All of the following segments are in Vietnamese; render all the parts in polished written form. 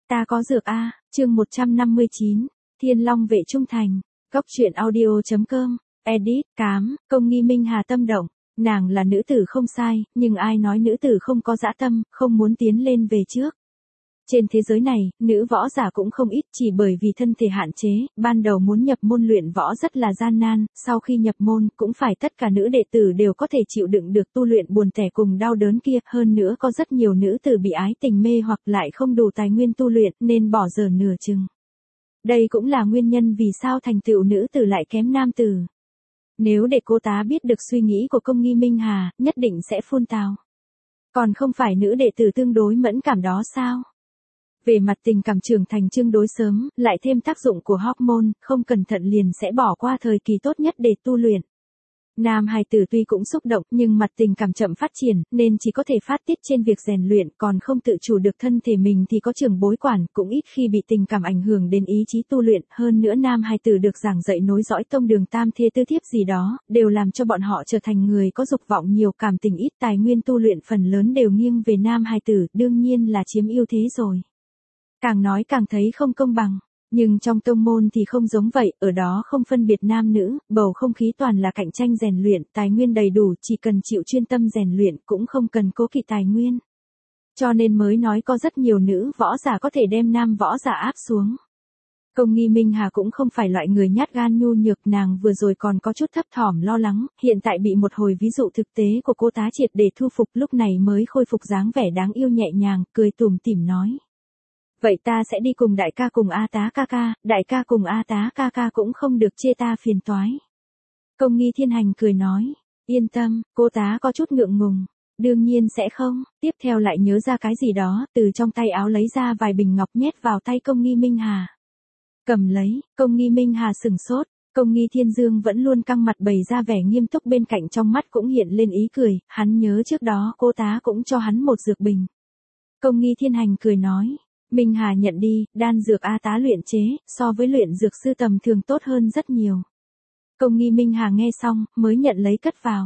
Ta có dược a, chương 159, Thiên Long vệ trung thành. Góc truyện audio.com, edit, cám, Công Nghi Minh Hà tâm động, nàng là nữ tử không sai, nhưng ai nói nữ tử không có dã tâm, không muốn tiến lên về trước. Trên thế giới này, nữ võ giả cũng không ít, chỉ bởi vì thân thể hạn chế, ban đầu muốn nhập môn luyện võ rất là gian nan, sau khi nhập môn, cũng phải tất cả nữ đệ tử đều có thể chịu đựng được tu luyện buồn tẻ cùng đau đớn kia, hơn nữa có rất nhiều nữ tử bị ái tình mê hoặc lại không đủ tài nguyên tu luyện, nên bỏ dở nửa chừng. Đây cũng là nguyên nhân vì sao thành tựu nữ tử lại kém nam tử. Nếu để cô tá biết được suy nghĩ của Công Nghi Minh Hà, nhất định sẽ phun tào. Còn không phải nữ đệ tử tương đối mẫn cảm đó sao? Về mặt tình cảm trưởng thành tương đối sớm, lại thêm tác dụng của hormone, không cẩn thận liền sẽ bỏ qua thời kỳ tốt nhất để tu luyện. Nam hài tử tuy cũng xúc động nhưng mặt tình cảm chậm phát triển, nên chỉ có thể phát tiết trên việc rèn luyện, còn không tự chủ được thân thể mình thì có trưởng bối quản, cũng ít khi bị tình cảm ảnh hưởng đến ý chí tu luyện. Hơn nữa nam hài tử được giảng dạy nối dõi tông đường tam thê tứ thiếp gì đó, đều làm cho bọn họ trở thành người có dục vọng nhiều, cảm tình ít, tài nguyên tu luyện phần lớn đều nghiêng về nam hài tử, đương nhiên là chiếm ưu thế rồi. Càng nói càng thấy không công bằng. Nhưng trong tông môn thì không giống vậy, ở đó không phân biệt nam nữ, bầu không khí toàn là cạnh tranh rèn luyện, tài nguyên đầy đủ, chỉ cần chịu chuyên tâm rèn luyện cũng không cần cố kỵ tài nguyên. Cho nên mới nói có rất nhiều nữ võ giả có thể đem nam võ giả áp xuống. Công Nghi Minh Hà cũng không phải loại người nhát gan nhu nhược, nàng vừa rồi còn có chút thấp thỏm lo lắng, hiện tại bị một hồi ví dụ thực tế của cô tá triệt để thu phục, lúc này mới khôi phục dáng vẻ đáng yêu nhẹ nhàng, cười tủm tỉm nói. Vậy ta sẽ đi cùng đại ca cùng A tá ca ca, đại ca cùng A tá ca ca cũng không được chê ta phiền toái. Công Nghi Thiên Hành cười nói, yên tâm, cô tá có chút ngượng ngùng, đương nhiên sẽ không, tiếp theo lại nhớ ra cái gì đó, từ trong tay áo lấy ra vài bình ngọc nhét vào tay Công Nghi Minh Hà. Cầm lấy, Công Nghi Minh Hà sửng sốt, Công Nghi Thiên Dương vẫn luôn căng mặt bày ra vẻ nghiêm túc, bên cạnh trong mắt cũng hiện lên ý cười, hắn nhớ trước đó cô tá cũng cho hắn một dược bình. Công Nghi Thiên Hành cười nói. Minh Hà nhận đi, đan dược A tá luyện chế, so với luyện dược sư tầm thường tốt hơn rất nhiều. Công Nghi Minh Hà nghe xong, mới nhận lấy cất vào.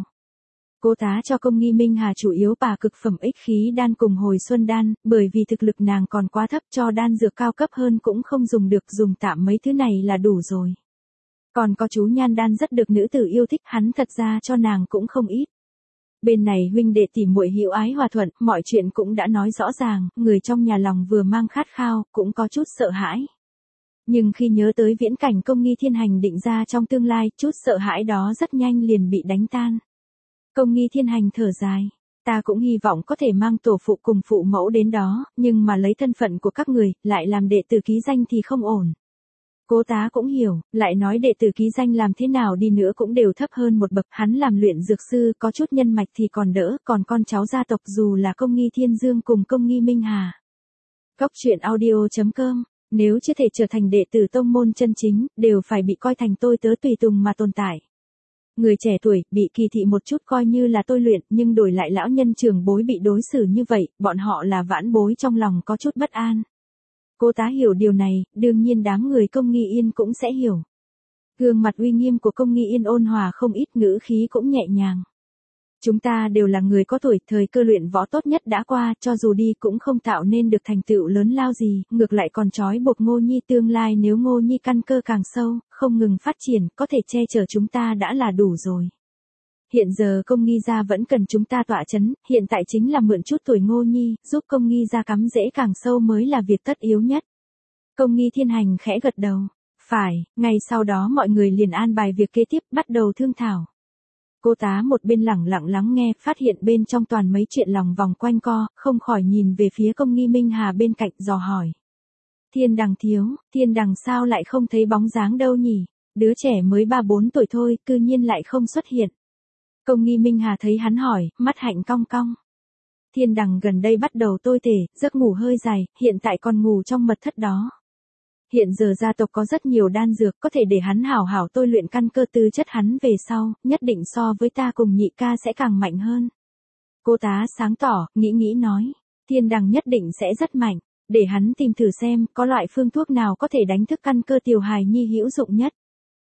Cô tá cho Công Nghi Minh Hà chủ yếu bà cực phẩm ích khí đan cùng hồi xuân đan, bởi vì thực lực nàng còn quá thấp, cho đan dược cao cấp hơn cũng không dùng được, dùng tạm mấy thứ này là đủ rồi. Còn có chú nhan đan rất được nữ tử yêu thích, hắn thật ra cho nàng cũng không ít. Bên này huynh đệ tỉ muội hữu ái hòa thuận, mọi chuyện cũng đã nói rõ ràng, người trong nhà lòng vừa mang khát khao, cũng có chút sợ hãi. Nhưng khi nhớ tới viễn cảnh Công Nghi Thiên Hành định ra trong tương lai, chút sợ hãi đó rất nhanh liền bị đánh tan. Công Nghi Thiên Hành thở dài, ta cũng hy vọng có thể mang tổ phụ cùng phụ mẫu đến đó, nhưng mà lấy thân phận của các người, lại làm đệ tử ký danh thì không ổn. Cô tá cũng hiểu, lại nói đệ tử ký danh làm thế nào đi nữa cũng đều thấp hơn một bậc, hắn làm luyện dược sư có chút nhân mạch thì còn đỡ, còn con cháu gia tộc dù là Công Nghi Thiên Dương cùng Công Nghi Minh Hà. Góc truyện audio.com, nếu chưa thể trở thành đệ tử tông môn chân chính, đều phải bị coi thành tôi tớ tùy tùng mà tồn tại. Người trẻ tuổi, bị kỳ thị một chút coi như là tôi luyện, nhưng đổi lại lão nhân trưởng bối bị đối xử như vậy, bọn họ là vãn bối trong lòng có chút bất an. Cô tá hiểu điều này, đương nhiên đám người Công Nghi Yên cũng sẽ hiểu. Gương mặt uy nghiêm của Công Nghi Yên ôn hòa không ít, ngữ khí cũng nhẹ nhàng. Chúng ta đều là người có tuổi, thời cơ luyện võ tốt nhất đã qua, cho dù đi cũng không tạo nên được thành tựu lớn lao gì, ngược lại còn trói buộc Ngô Nhi tương lai, nếu Ngô Nhi căn cơ càng sâu, không ngừng phát triển, có thể che chở chúng ta đã là đủ rồi. Hiện giờ Công Nghi gia vẫn cần chúng ta tọa chấn, hiện tại chính là mượn chút tuổi Ngô Nhi, giúp Công Nghi gia cắm rễ càng sâu mới là việc tất yếu nhất. Công Nghi Thiên Hành khẽ gật đầu. Phải, ngay sau đó mọi người liền an bài việc kế tiếp, bắt đầu thương thảo. Cô tá một bên lẳng lặng lắng nghe, phát hiện bên trong toàn mấy chuyện lòng vòng quanh co, không khỏi nhìn về phía Công Nghi Minh Hà bên cạnh dò hỏi. Thiên Đằng thiếu, Thiên Đằng sao lại không thấy bóng dáng đâu nhỉ? Đứa trẻ mới 3-4 tuổi thôi, cư nhiên lại không xuất hiện. Công Nghi Minh Hà thấy hắn hỏi, mắt hạnh cong cong. Thiên Đằng gần đây bắt đầu tôi tể, giấc ngủ hơi dài, hiện tại còn ngủ trong mật thất đó. Hiện giờ gia tộc có rất nhiều đan dược, có thể để hắn hảo hảo tôi luyện căn cơ tư chất hắn về sau, nhất định so với ta cùng nhị ca sẽ càng mạnh hơn. Cô tá sáng tỏ, nghĩ nói, Thiên Đằng nhất định sẽ rất mạnh, để hắn tìm thử xem, có loại phương thuốc nào có thể đánh thức căn cơ tiểu hài nhi hữu dụng nhất.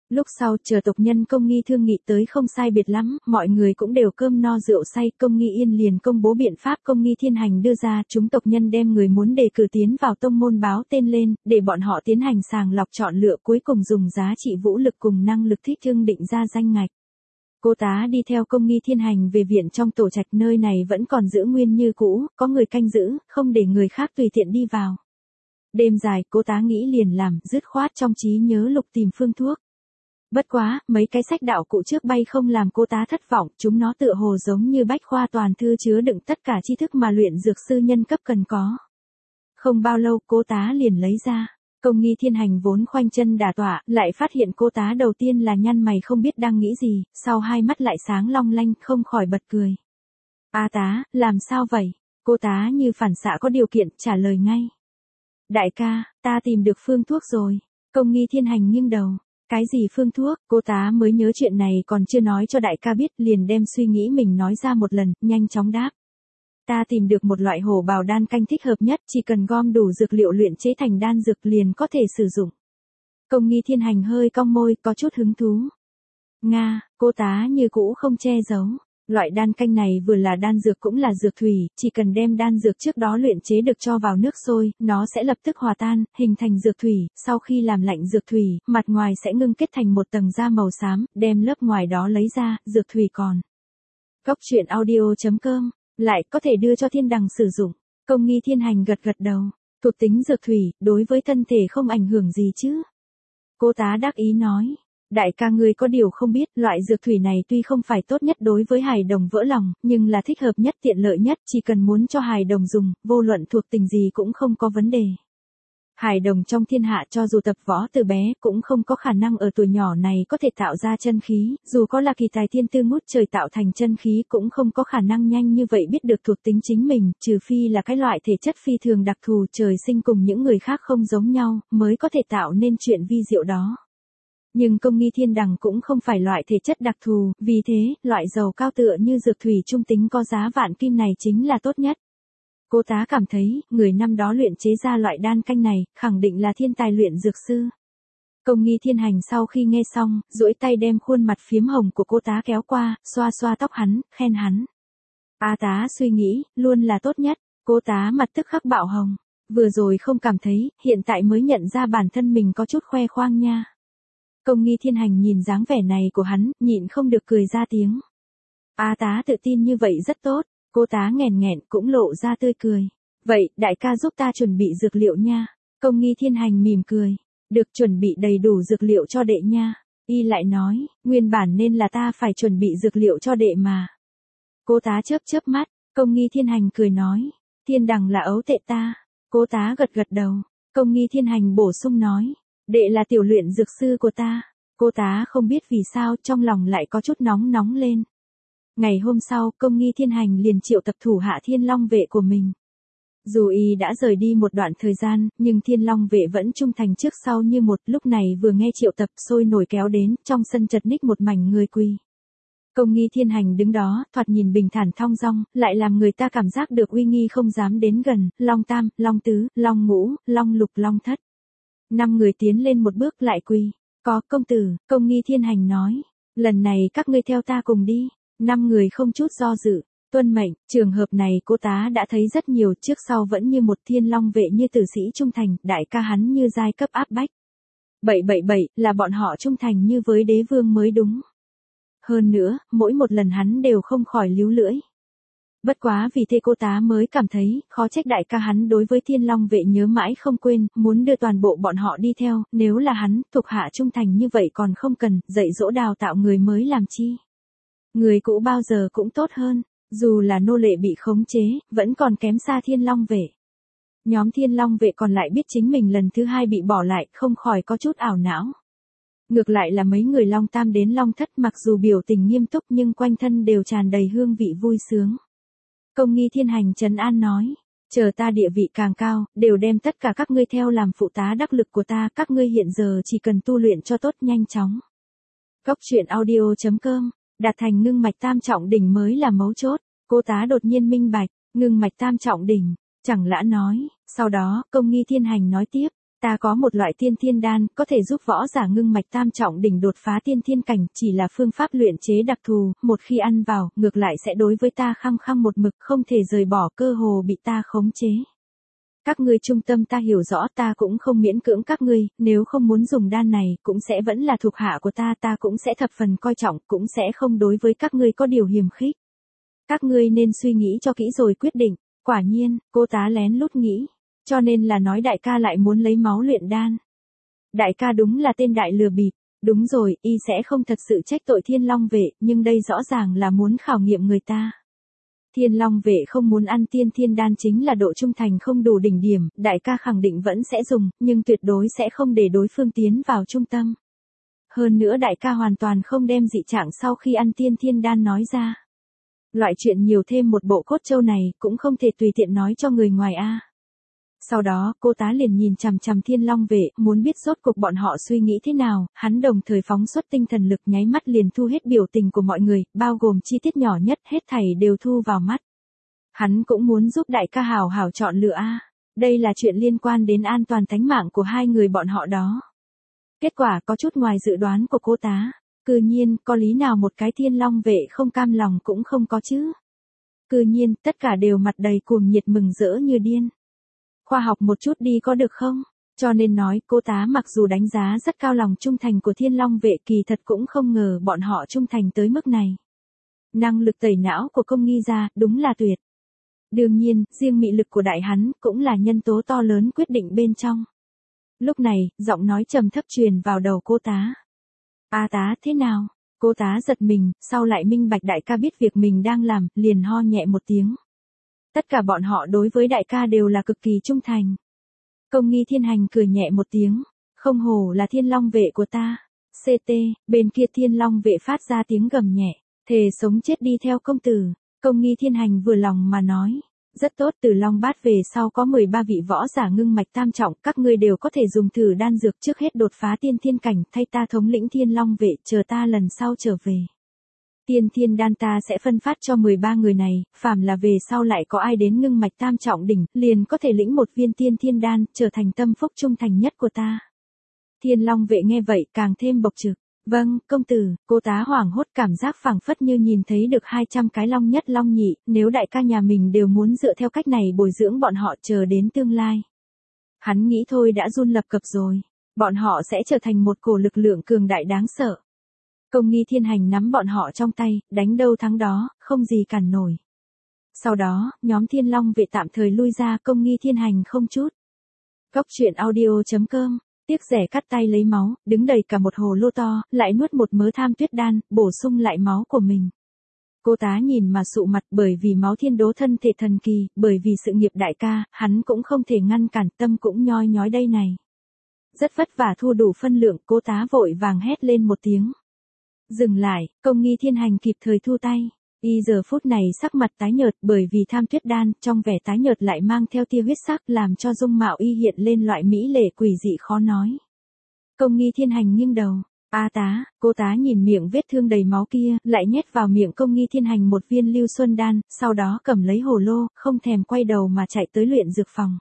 Lúc sau chờ tộc nhân Công Nghi thương nghị tới không sai biệt lắm, mọi người cũng đều cơm no rượu say, Công Nghi Yên liền công bố biện pháp Công Nghi Thiên Hành đưa ra, chúng tộc nhân đem người muốn đề cử tiến vào tông môn báo tên lên, để bọn họ tiến hành sàng lọc chọn lựa cuối cùng dùng giá trị vũ lực cùng năng lực thích thương định ra danh ngạch. Cô tá đi theo Công Nghi Thiên Hành về viện trong tổ trạch, nơi này vẫn còn giữ nguyên như cũ, có người canh giữ, không để người khác tùy tiện đi vào. Đêm dài, cô tá nghĩ liền làm, dứt khoát trong trí nhớ lục tìm phương thuốc. Bất quá, mấy cái sách đạo cụ trước bay không làm cô tá thất vọng, chúng nó tựa hồ giống như bách khoa toàn thư chứa đựng tất cả tri thức mà luyện dược sư nhân cấp cần có. Không bao lâu cô tá liền lấy ra. Công Nghi Thiên Hành vốn khoanh chân đả tọa, lại phát hiện cô tá đầu tiên là nhăn mày không biết đang nghĩ gì, sau hai mắt lại sáng long lanh, không khỏi bật cười. A tá, làm sao vậy? Cô tá như phản xạ có điều kiện, trả lời ngay. Đại ca, ta tìm được phương thuốc rồi. Công Nghi Thiên Hành nghiêng đầu. Cái gì phương thuốc? Cô tá mới nhớ chuyện này còn chưa nói cho đại ca biết, liền đem suy nghĩ mình nói ra một lần, nhanh chóng đáp. Ta tìm được một loại hổ bào đan canh thích hợp nhất, chỉ cần gom đủ dược liệu luyện chế thành đan dược liền có thể sử dụng. Công Nghi Thiên Hành hơi cong môi, có chút hứng thú. Nga, cô tá như cũ không che giấu. Loại đan canh này vừa là đan dược cũng là dược thủy, chỉ cần đem đan dược trước đó luyện chế được cho vào nước sôi, nó sẽ lập tức hòa tan, hình thành dược thủy, sau khi làm lạnh dược thủy, mặt ngoài sẽ ngưng kết thành một tầng da màu xám, đem lớp ngoài đó lấy ra, dược thủy còn. Góc truyện audio.com, lại có thể đưa cho Thiên Đằng sử dụng. Công Nghi Thiên Hành gật gật đầu, thuộc tính dược thủy, đối với thân thể không ảnh hưởng gì chứ. Cô tá đắc ý nói. Đại ca ngươi có điều không biết, loại dược thủy này tuy không phải tốt nhất đối với hài đồng vỡ lòng, nhưng là thích hợp nhất tiện lợi nhất, chỉ cần muốn cho hài đồng dùng, vô luận thuộc tình gì cũng không có vấn đề. Hài đồng trong thiên hạ cho dù tập võ từ bé, cũng không có khả năng ở tuổi nhỏ này có thể tạo ra chân khí, dù có là kỳ tài thiên tư ngút trời tạo thành chân khí cũng không có khả năng nhanh như vậy biết được thuộc tính chính mình, trừ phi là cái loại thể chất phi thường đặc thù trời sinh cùng những người khác không giống nhau, mới có thể tạo nên chuyện vi diệu đó. Nhưng Công Nghi Thiên Đằng cũng không phải loại thể chất đặc thù, vì thế, loại dầu cao tựa như dược thủy trung tính có giá vạn kim này chính là tốt nhất. Cô tá cảm thấy, người năm đó luyện chế ra loại đan canh này, khẳng định là thiên tài luyện dược sư. Công Nghi Thiên Hành sau khi nghe xong, duỗi tay đem khuôn mặt phiếm hồng của cô tá kéo qua, xoa xoa tóc hắn, khen hắn. A tá suy nghĩ, luôn là tốt nhất, cô tá mặt tức khắc bạo hồng. Vừa rồi không cảm thấy, hiện tại mới nhận ra bản thân mình có chút khoe khoang nha. Công Nghi Thiên Hành nhìn dáng vẻ này của hắn, nhịn không được cười ra tiếng. A tá tự tin như vậy rất tốt, cô tá nghèn nghẹn cũng lộ ra tươi cười. Vậy, đại ca giúp ta chuẩn bị dược liệu nha. Công Nghi Thiên Hành mỉm cười. Được, chuẩn bị đầy đủ dược liệu cho đệ nha. Y lại nói, nguyên bản nên là ta phải chuẩn bị dược liệu cho đệ mà. Cô tá chớp chớp mắt, Công Nghi Thiên Hành cười nói. Thiên Đằng là ấu tệ ta. Cô tá gật gật đầu. Công Nghi Thiên Hành bổ sung nói. Đệ là tiểu luyện dược sư của ta. Cô tá không biết vì sao trong lòng lại có chút nóng nóng lên. Ngày hôm sau, Công Nghi Thiên Hành liền triệu tập thủ hạ Thiên Long vệ của mình. Dù y đã rời đi một đoạn thời gian, nhưng Thiên Long vệ vẫn trung thành trước sau như một, lúc này vừa nghe triệu tập sôi nổi kéo đến, trong sân chật ních một mảnh người quỳ. Công Nghi Thiên Hành đứng đó, thoạt nhìn bình thản thong dong, lại làm người ta cảm giác được uy nghi không dám đến gần, Long Tam, Long Tứ, Long Ngũ, Long Lục, Long Thất. 5 người tiến lên một bước lại quỳ. Có công tử, Công Nghi Thiên Hành nói. Lần này các ngươi theo ta cùng đi. 5 người không chút do dự. Tuân mệnh, trường hợp này cô tá đã thấy rất nhiều, trước sau vẫn như một Thiên Long vệ như tử sĩ trung thành, đại ca hắn như giai cấp áp bách. 777, là bọn họ trung thành như với đế vương mới đúng. Hơn nữa, mỗi một lần hắn đều không khỏi líu lưỡi. Bất quá vì thế cô tá mới cảm thấy, khó trách đại ca hắn đối với Thiên Long vệ nhớ mãi không quên, muốn đưa toàn bộ bọn họ đi theo, nếu là hắn, thuộc hạ trung thành như vậy còn không cần, dạy dỗ đào tạo người mới làm chi. Người cũ bao giờ cũng tốt hơn, dù là nô lệ bị khống chế, vẫn còn kém xa Thiên Long vệ. Nhóm Thiên Long vệ còn lại biết chính mình lần thứ 2 bị bỏ lại, không khỏi có chút ảo não. Ngược lại là mấy người Long Tam đến Long Thất mặc dù biểu tình nghiêm túc nhưng quanh thân đều tràn đầy hương vị vui sướng. Công Nghi Thiên Hành trấn an nói, chờ ta địa vị càng cao, đều đem tất cả các ngươi theo làm phụ tá đắc lực của ta, các ngươi hiện giờ chỉ cần tu luyện cho tốt nhanh chóng. Góc truyện audio.com, đạt thành ngưng mạch tam trọng đỉnh mới là mấu chốt, cô tá đột nhiên minh bạch, ngưng mạch tam trọng đỉnh, chẳng lã nói, sau đó, Công Nghi Thiên Hành nói tiếp, Ta có một loại tiên thiên đan, có thể giúp võ giả ngưng mạch tam trọng đỉnh đột phá tiên thiên cảnh, chỉ là phương pháp luyện chế đặc thù, một khi ăn vào, ngược lại sẽ đối với ta khăng khăng một mực, không thể rời bỏ, cơ hồ bị ta khống chế. Các ngươi trung tâm ta hiểu rõ, ta cũng không miễn cưỡng các ngươi, nếu không muốn dùng đan này, cũng sẽ vẫn là thuộc hạ của ta cũng sẽ thập phần coi trọng, cũng sẽ không đối với các ngươi có điều hiềm khích. Các ngươi nên suy nghĩ cho kỹ rồi quyết định. Quả nhiên, cô tá lén lút nghĩ. Cho nên là nói đại ca lại muốn lấy máu luyện đan. Đại ca đúng là tên đại lừa bịp. Đúng rồi, y sẽ không thật sự trách tội Thiên Long vệ, nhưng đây rõ ràng là muốn khảo nghiệm người ta. Thiên Long vệ không muốn ăn tiên thiên đan chính là độ trung thành không đủ đỉnh điểm, đại ca khẳng định vẫn sẽ dùng, nhưng tuyệt đối sẽ không để đối phương tiến vào trung tâm. Hơn nữa đại ca hoàn toàn không đem dị trạng sau khi ăn tiên thiên đan nói ra. Loại chuyện nhiều thêm một bộ cốt trâu này cũng không thể tùy tiện nói cho người ngoài a. Sau đó, cô tá liền nhìn chằm chằm Thiên Long vệ, muốn biết rốt cuộc bọn họ suy nghĩ thế nào, hắn đồng thời phóng xuất tinh thần lực nháy mắt liền thu hết biểu tình của mọi người, bao gồm chi tiết nhỏ nhất, hết thảy đều thu vào mắt. Hắn cũng muốn giúp đại ca hảo hảo chọn lựa a. Đây là chuyện liên quan đến an toàn tánh mạng của hai người bọn họ đó. Kết quả có chút ngoài dự đoán của cô tá. Cư nhiên, có lý nào một cái Thiên Long vệ không cam lòng cũng không có chứ. Cư nhiên, tất cả đều mặt đầy cuồng nhiệt mừng rỡ như điên. Khoa học một chút đi có được không? Cho nên nói, cô tá mặc dù đánh giá rất cao lòng trung thành của Thiên Long vệ, kỳ thật cũng không ngờ bọn họ trung thành tới mức này. Năng lực tẩy não của công nghi gia, đúng là tuyệt. Đương nhiên, riêng mị lực của đại hắn, cũng là nhân tố to lớn quyết định bên trong. Lúc này, giọng nói trầm thấp truyền vào đầu cô tá. A tá, thế nào? Cô tá giật mình, sau lại minh bạch đại ca biết việc mình đang làm, liền ho nhẹ một tiếng. Tất cả bọn họ đối với đại ca đều là cực kỳ trung thành. Công nghi Thiên Hành cười nhẹ một tiếng. Không hổ là Thiên Long vệ của ta. CT, bên kia Thiên Long vệ phát ra tiếng gầm nhẹ. Thề sống chết đi theo công tử. Công nghi Thiên Hành vừa lòng mà nói. Rất tốt, từ Long Bát về sau có 13 vị võ giả ngưng mạch tam trọng, các ngươi đều có thể dùng thử đan dược trước hết đột phá tiên thiên cảnh, thay ta thống lĩnh Thiên Long vệ, chờ ta lần sau trở về. Tiên thiên đan ta sẽ phân phát cho 13 người này, phàm là về sau lại có ai đến ngưng mạch tam trọng đỉnh, liền có thể lĩnh một viên tiên thiên đan, trở thành tâm phúc trung thành nhất của ta. Thiên Long vệ nghe vậy càng thêm bộc trực. Vâng, công tử, cô tá hoảng hốt cảm giác phảng phất như nhìn thấy được 200 cái long nhất long nhị, nếu đại ca nhà mình đều muốn dựa theo cách này bồi dưỡng bọn họ chờ đến tương lai. Hắn nghĩ thôi đã run lập cập rồi, bọn họ sẽ trở thành một cổ lực lượng cường đại đáng sợ. Công nghi Thiên Hành nắm bọn họ trong tay, đánh đâu thắng đó, không gì cản nổi. Sau đó, nhóm Thiên Long vệ tạm thời lui ra, công nghi Thiên Hành không chút. Góc truyện audio.com, tiếc rẻ cắt tay lấy máu, đứng đầy cả một hồ lô to, lại nuốt một mớ tham tuyết đan, bổ sung lại máu của mình. Cô tá nhìn mà sụ mặt, bởi vì máu thiên đố thân thể thần kỳ, bởi vì sự nghiệp đại ca, hắn cũng không thể ngăn cản, tâm cũng nhoi nhói đây này. Rất vất vả thu đủ phân lượng, cô tá vội vàng hét lên một tiếng. Dừng lại, công nghi Thiên Hành kịp thời thu tay. Y giờ phút này sắc mặt tái nhợt, bởi vì tham tuyết đan, trong vẻ tái nhợt lại mang theo tia huyết sắc, làm cho dung mạo y hiện lên loại mỹ lệ quỷ dị khó nói. Công nghi Thiên Hành nghiêng đầu. A tá, cô tá nhìn miệng vết thương đầy máu kia, lại nhét vào miệng công nghi Thiên Hành một viên lưu xuân đan, sau đó cầm lấy hồ lô, không thèm quay đầu mà chạy tới luyện dược phòng.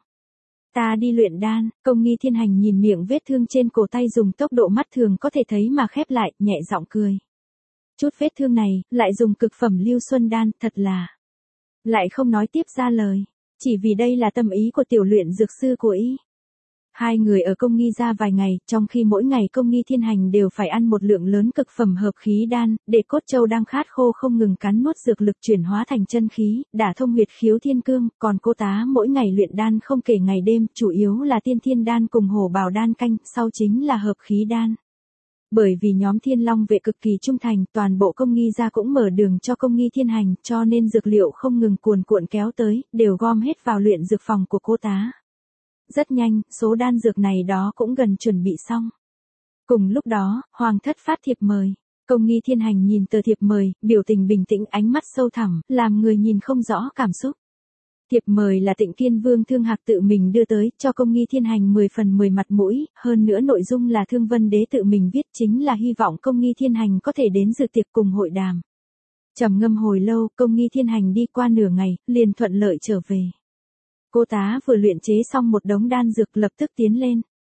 Ta đi luyện đan, công nghi Thiên Hành nhìn miệng vết thương trên cổ tay dùng tốc độ mắt thường có thể thấy mà khép lại, nhẹ giọng cười. Chút vết thương này, lại dùng cực phẩm lưu xuân đan, thật là. Lại không nói tiếp ra lời, chỉ vì đây là tâm ý của tiểu luyện dược sư của y. Hai người ở công nghi ra vài ngày, trong khi mỗi ngày công nghi Thiên Hành đều phải ăn một lượng lớn cực phẩm hợp khí đan, để cốt châu đang khát khô không ngừng cắn nuốt dược lực chuyển hóa thành chân khí, đả thông huyệt khiếu thiên cương, còn cô tá mỗi ngày luyện đan không kể ngày đêm, chủ yếu là tiên thiên đan cùng hổ bào đan canh, sau chính là hợp khí đan. Bởi vì nhóm Thiên Long vệ cực kỳ trung thành, toàn bộ công nghi ra cũng mở đường cho công nghi Thiên Hành, cho nên dược liệu không ngừng cuồn cuộn kéo tới, đều gom hết vào luyện dược phòng của cô tá. Rất nhanh, số đan dược này đó cũng gần chuẩn bị xong. Cùng lúc đó, Hoàng thất phát thiệp mời. Công nghi Thiên Hành nhìn tờ thiệp mời, biểu tình bình tĩnh, ánh mắt sâu thẳm, làm người nhìn không rõ cảm xúc. Thiệp mời là Tịnh Kiên Vương Thương Hạc tự mình đưa tới, cho công nghi Thiên Hành 10 phần 10 mặt mũi, hơn nữa nội dung là Thương Vân Đế tự mình viết, chính là hy vọng công nghi Thiên Hành có thể đến dự tiệc cùng hội đàm. Trầm ngâm hồi lâu, công nghi Thiên Hành đi qua nửa ngày, liền thuận lợi trở về. Cô tá vừa luyện chế xong một đống đan dược lập tức tiến lên.